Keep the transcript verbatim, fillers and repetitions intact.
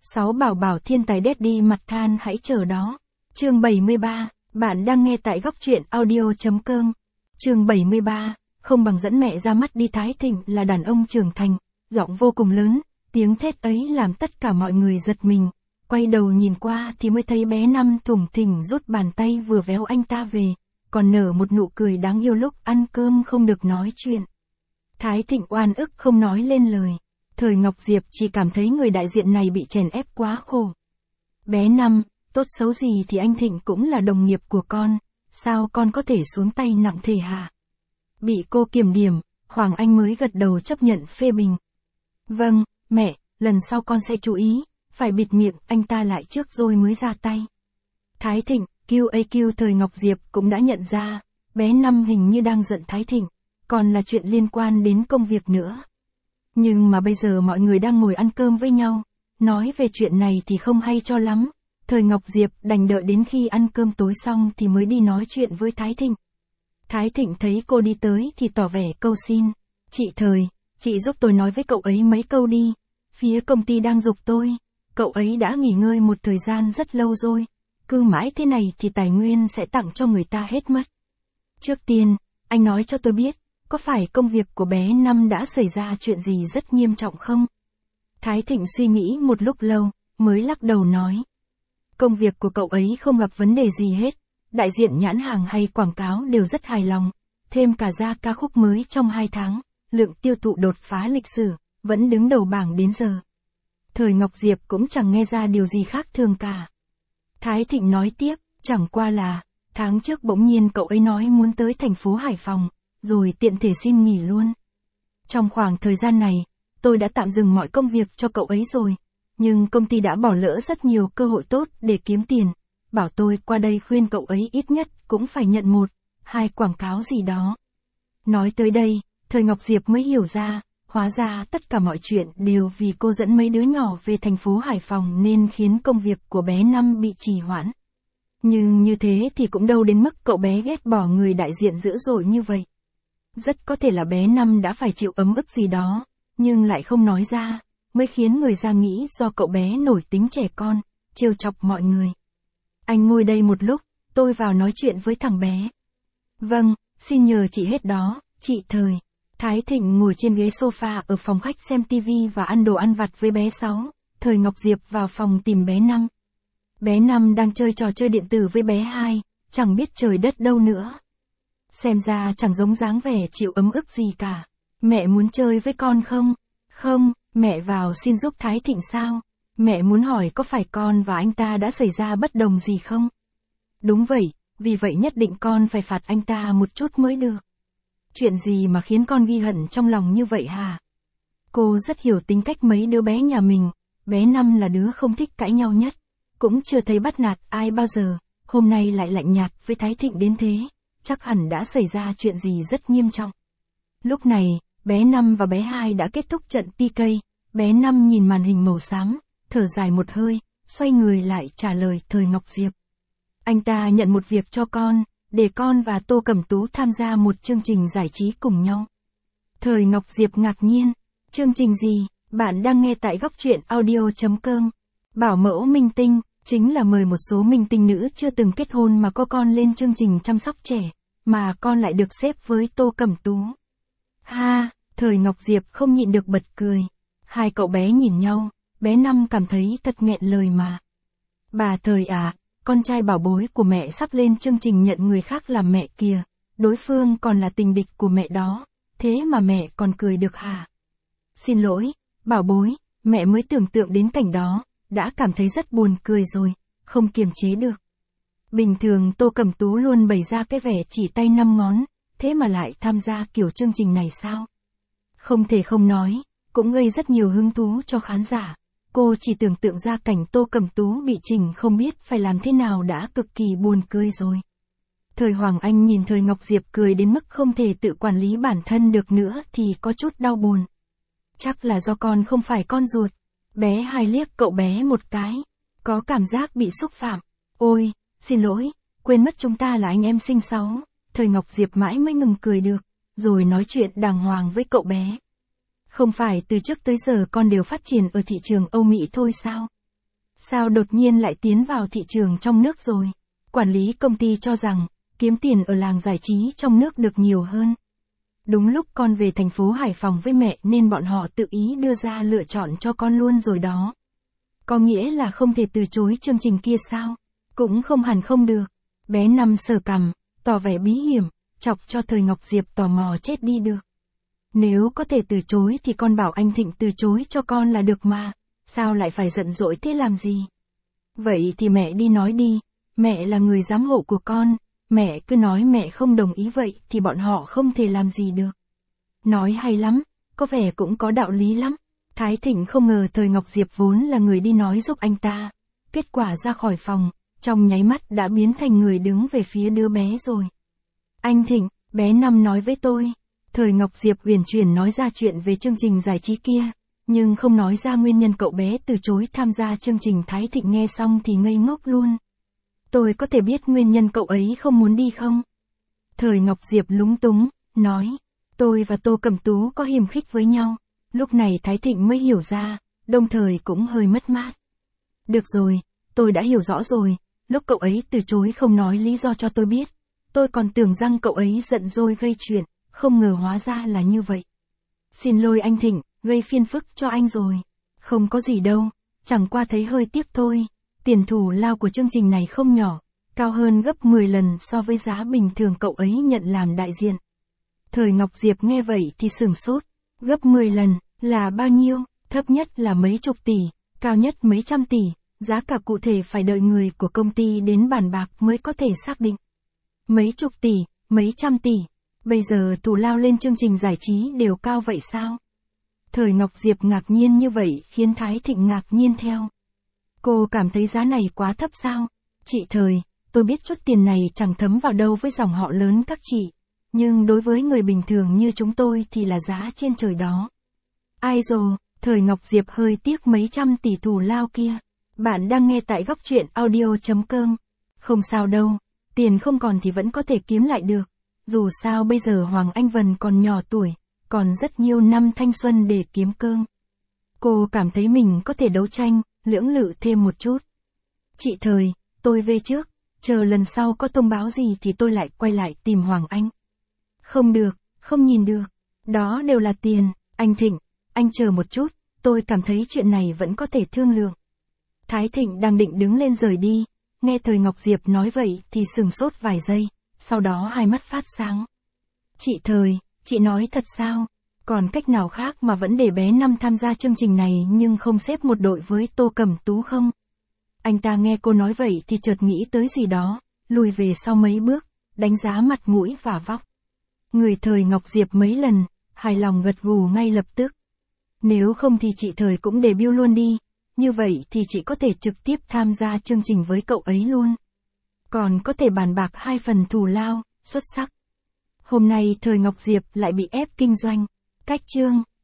Sáu bảo bảo thiên tài daddy mặt than hãy chờ đó. Chương bảy mươi ba, bạn đang nghe tại góc truyện audio.com. Chương bảy mươi ba, không bằng dẫn mẹ ra mắt đi. Thái Thịnh là đàn ông trưởng thành, giọng vô cùng lớn, tiếng thét ấy làm tất cả mọi người giật mình. Quay đầu nhìn qua thì mới thấy bé Năm thủng thỉnh rút bàn tay vừa véo anh ta về, còn nở một nụ cười đáng yêu lúc ăn cơm không được nói chuyện. Thái Thịnh oan ức không nói lên lời. Thời Ngọc Diệp chỉ cảm thấy người đại diện này bị chèn ép quá khổ. Bé Năm, tốt xấu gì thì anh Thịnh cũng là đồng nghiệp của con, sao con có thể xuống tay nặng thể hả? Bị cô kiểm điểm, Hoàng Anh mới gật đầu chấp nhận phê bình. Vâng, mẹ, lần sau con sẽ chú ý, phải bịt miệng anh ta lại trước rồi mới ra tay. Thái Thịnh, quy a quy Thời Ngọc Diệp cũng đã nhận ra, bé Năm hình như đang giận Thái Thịnh, còn là chuyện liên quan đến công việc nữa. Nhưng mà bây giờ mọi người đang ngồi ăn cơm với nhau, nói về chuyện này thì không hay cho lắm. Thời Ngọc Diệp đành đợi đến khi ăn cơm tối xong thì mới đi nói chuyện với Thái Thịnh. Thái Thịnh thấy cô đi tới thì tỏ vẻ cầu xin. Chị Thời, chị giúp tôi nói với cậu ấy mấy câu đi. Phía công ty đang giục tôi. Cậu ấy đã nghỉ ngơi một thời gian rất lâu rồi. Cứ mãi thế này thì tài nguyên sẽ tặng cho người ta hết mất. Trước tiên, anh nói cho tôi biết, có phải công việc của bé Năm đã xảy ra chuyện gì rất nghiêm trọng không? Thái Thịnh suy nghĩ một lúc lâu, mới lắc đầu nói. Công việc của cậu ấy không gặp vấn đề gì hết, đại diện nhãn hàng hay quảng cáo đều rất hài lòng, thêm cả ra ca khúc mới trong hai tháng, lượng tiêu thụ đột phá lịch sử, vẫn đứng đầu bảng đến giờ. Thời Ngọc Diệp cũng chẳng nghe ra điều gì khác thường cả. Thái Thịnh nói tiếp, chẳng qua là, tháng trước bỗng nhiên cậu ấy nói muốn tới thành phố Hải Phòng, rồi tiện thể xin nghỉ luôn. Trong khoảng thời gian này, tôi đã tạm dừng mọi công việc cho cậu ấy rồi, nhưng công ty đã bỏ lỡ rất nhiều cơ hội tốt để kiếm tiền, bảo tôi qua đây khuyên cậu ấy ít nhất cũng phải nhận một, hai quảng cáo gì đó. Nói tới đây, Thời Ngọc Diệp mới hiểu ra, hóa ra tất cả mọi chuyện đều vì cô dẫn mấy đứa nhỏ về thành phố Hải Phòng nên khiến công việc của bé Năm bị trì hoãn. Nhưng như thế thì cũng đâu đến mức cậu bé ghét bỏ người đại diện dữ dội như vậy. Rất có thể là bé Năm đã phải chịu ấm ức gì đó, nhưng lại không nói ra, mới khiến người ta nghĩ do cậu bé nổi tính trẻ con, trêu chọc mọi người. Anh ngồi đây một lúc, tôi vào nói chuyện với thằng bé. Vâng, xin nhờ chị hết đó, chị Thời. Thái Thịnh ngồi trên ghế sofa ở phòng khách xem tivi và ăn đồ ăn vặt với bé Sáu. Thời Ngọc Diệp vào phòng tìm bé Năm. Bé Năm đang chơi trò chơi điện tử với bé Hai, chẳng biết trời đất đâu nữa. Xem ra chẳng giống dáng vẻ chịu ấm ức gì cả. Mẹ muốn chơi với con không? Không, mẹ vào xin giúp Thái Thịnh sao? Mẹ muốn hỏi có phải con và anh ta đã xảy ra bất đồng gì không? Đúng vậy, vì vậy nhất định con phải phạt anh ta một chút mới được. Chuyện gì mà khiến con ghi hận trong lòng như vậy hả? Cô rất hiểu tính cách mấy đứa bé nhà mình, bé Năm là đứa không thích cãi nhau nhất, cũng chưa thấy bắt nạt ai bao giờ, hôm nay lại lạnh nhạt với Thái Thịnh đến thế, chắc hẳn đã xảy ra chuyện gì rất nghiêm trọng. Lúc này, bé Năm và bé Hai đã kết thúc trận pê ca, bé Năm nhìn màn hình màu xám, thở dài một hơi, xoay người lại trả lời Thời Ngọc Diệp. Anh ta nhận một việc cho con, để con và Tô Cẩm Tú tham gia một chương trình giải trí cùng nhau. Thời Ngọc Diệp ngạc nhiên, chương trình gì? Bạn đang nghe tại góc truyện audio.com. Bảo mẫu minh tinh, chính là mời một số minh tinh nữ chưa từng kết hôn mà có con lên chương trình chăm sóc trẻ, mà con lại được xếp với Tô Cẩm Tú. Ha, Thời Ngọc Diệp không nhịn được bật cười. Hai cậu bé nhìn nhau, bé Năm cảm thấy thật nghẹn lời mà. Bà Thời à, con trai bảo bối của mẹ sắp lên chương trình nhận người khác làm mẹ kìa, đối phương còn là tình địch của mẹ đó, thế mà mẹ còn cười được hả? Xin lỗi, bảo bối, mẹ mới tưởng tượng đến cảnh đó, đã cảm thấy rất buồn cười rồi, không kiềm chế được. Bình thường Tô Cẩm Tú luôn bày ra cái vẻ chỉ tay năm ngón, thế mà lại tham gia kiểu chương trình này sao? Không thể không nói, cũng gây rất nhiều hứng thú cho khán giả. Cô chỉ tưởng tượng ra cảnh Tô Cẩm Tú bị chỉnh không biết phải làm thế nào đã cực kỳ buồn cười rồi. Thời Hoàng Anh nhìn Thời Ngọc Diệp cười đến mức không thể tự quản lý bản thân được nữa thì có chút đau buồn. Chắc là do con không phải con ruột. Bé Hai liếc cậu bé một cái, có cảm giác bị xúc phạm. Ôi, xin lỗi, quên mất chúng ta là anh em sinh sáu. Thời Ngọc Diệp mãi mới ngừng cười được, rồi nói chuyện đàng hoàng với cậu bé. Không phải từ trước tới giờ con đều phát triển ở thị trường Âu Mỹ thôi sao? Sao đột nhiên lại tiến vào thị trường trong nước rồi? Quản lý công ty cho rằng, kiếm tiền ở làng giải trí trong nước được nhiều hơn. Đúng lúc con về thành phố Hải Phòng với mẹ nên bọn họ tự ý đưa ra lựa chọn cho con luôn rồi đó. Có nghĩa là không thể từ chối chương trình kia sao? Cũng không hẳn không được. Bé Năm sờ cằm, tỏ vẻ bí hiểm, chọc cho Thời Ngọc Diệp tò mò chết đi được. Nếu có thể từ chối thì con bảo anh Thịnh từ chối cho con là được mà, sao lại phải giận dỗi thế làm gì? Vậy thì mẹ đi nói đi, mẹ là người giám hộ của con, mẹ cứ nói mẹ không đồng ý vậy thì bọn họ không thể làm gì được. Nói hay lắm, có vẻ cũng có đạo lý lắm. Thái Thịnh không ngờ Thời Ngọc Diệp vốn là người đi nói giúp anh ta. Kết quả ra khỏi phòng, trong nháy mắt đã biến thành người đứng về phía đứa bé rồi. Anh Thịnh, bé Năm nói với tôi. Thời Ngọc Diệp uyển chuyển nói ra chuyện về chương trình giải trí kia, nhưng không nói ra nguyên nhân cậu bé từ chối tham gia chương trình. Thái Thịnh nghe xong thì ngây ngốc luôn. Tôi có thể biết nguyên nhân cậu ấy không muốn đi không? Thời Ngọc Diệp lúng túng, nói, tôi và Tô Cẩm Tú có hiềm khích với nhau. Lúc này Thái Thịnh mới hiểu ra, đồng thời cũng hơi mất mát. Được rồi, tôi đã hiểu rõ rồi, lúc cậu ấy từ chối không nói lý do cho tôi biết. Tôi còn tưởng rằng cậu ấy giận dỗi gây chuyện, không ngờ hóa ra là như vậy. Xin lỗi anh Thịnh, gây phiền phức cho anh rồi. Không có gì đâu, chẳng qua thấy hơi tiếc thôi. Tiền thù lao của chương trình này không nhỏ, cao hơn gấp mười lần so với giá bình thường cậu ấy nhận làm đại diện. Thời Ngọc Diệp nghe vậy thì sửng sốt, gấp mười lần, là bao nhiêu, thấp nhất là mấy chục tỷ, cao nhất mấy trăm tỷ, giá cả cụ thể phải đợi người của công ty đến bàn bạc mới có thể xác định. Mấy chục tỷ, mấy trăm tỷ, bây giờ thù lao lên chương trình giải trí đều cao vậy sao? Thời Ngọc Diệp ngạc nhiên như vậy khiến Thái Thịnh ngạc nhiên theo. Cô cảm thấy giá này quá thấp sao? Chị Thời, tôi biết chút tiền này chẳng thấm vào đâu với dòng họ lớn các chị, nhưng đối với người bình thường như chúng tôi thì là giá trên trời đó. Ai dồ, Thời Ngọc Diệp hơi tiếc mấy trăm tỷ thù lao kia. Bạn đang nghe tại góc truyện audio chấm com. Không sao đâu, tiền không còn thì vẫn có thể kiếm lại được. Dù sao bây giờ Hoàng Anh Vân còn nhỏ tuổi, còn rất nhiều năm thanh xuân để kiếm cơm. Cô cảm thấy mình có thể đấu tranh, lưỡng lự thêm một chút. Chị Thời, tôi về trước, chờ lần sau có thông báo gì thì tôi lại quay lại tìm Hoàng Anh. Không được, không nhìn được, đó đều là tiền. Anh Thịnh, anh chờ một chút, tôi cảm thấy chuyện này vẫn có thể thương lượng. Thái Thịnh đang định đứng lên rời đi, nghe Thời Ngọc Diệp nói vậy thì sừng sốt vài giây, sau đó hai mắt phát sáng. Chị Thời, chị nói thật sao? Còn cách nào khác mà vẫn để bé Năm tham gia chương trình này nhưng không xếp một đội với Tô Cẩm Tú không? Anh ta nghe cô nói vậy thì chợt nghĩ tới gì đó, lùi về sau mấy bước, đánh giá mặt mũi và vóc. Người Thời Ngọc Diệp mấy lần, hài lòng gật gù ngay lập tức. Nếu không thì chị Thời cũng debut luôn đi, như vậy thì chị có thể trực tiếp tham gia chương trình với cậu ấy luôn. Còn có thể bàn bạc hai phần thù lao, xuất sắc. Hôm nay Thời Ngọc Diệp lại bị ép kinh doanh. Cách chương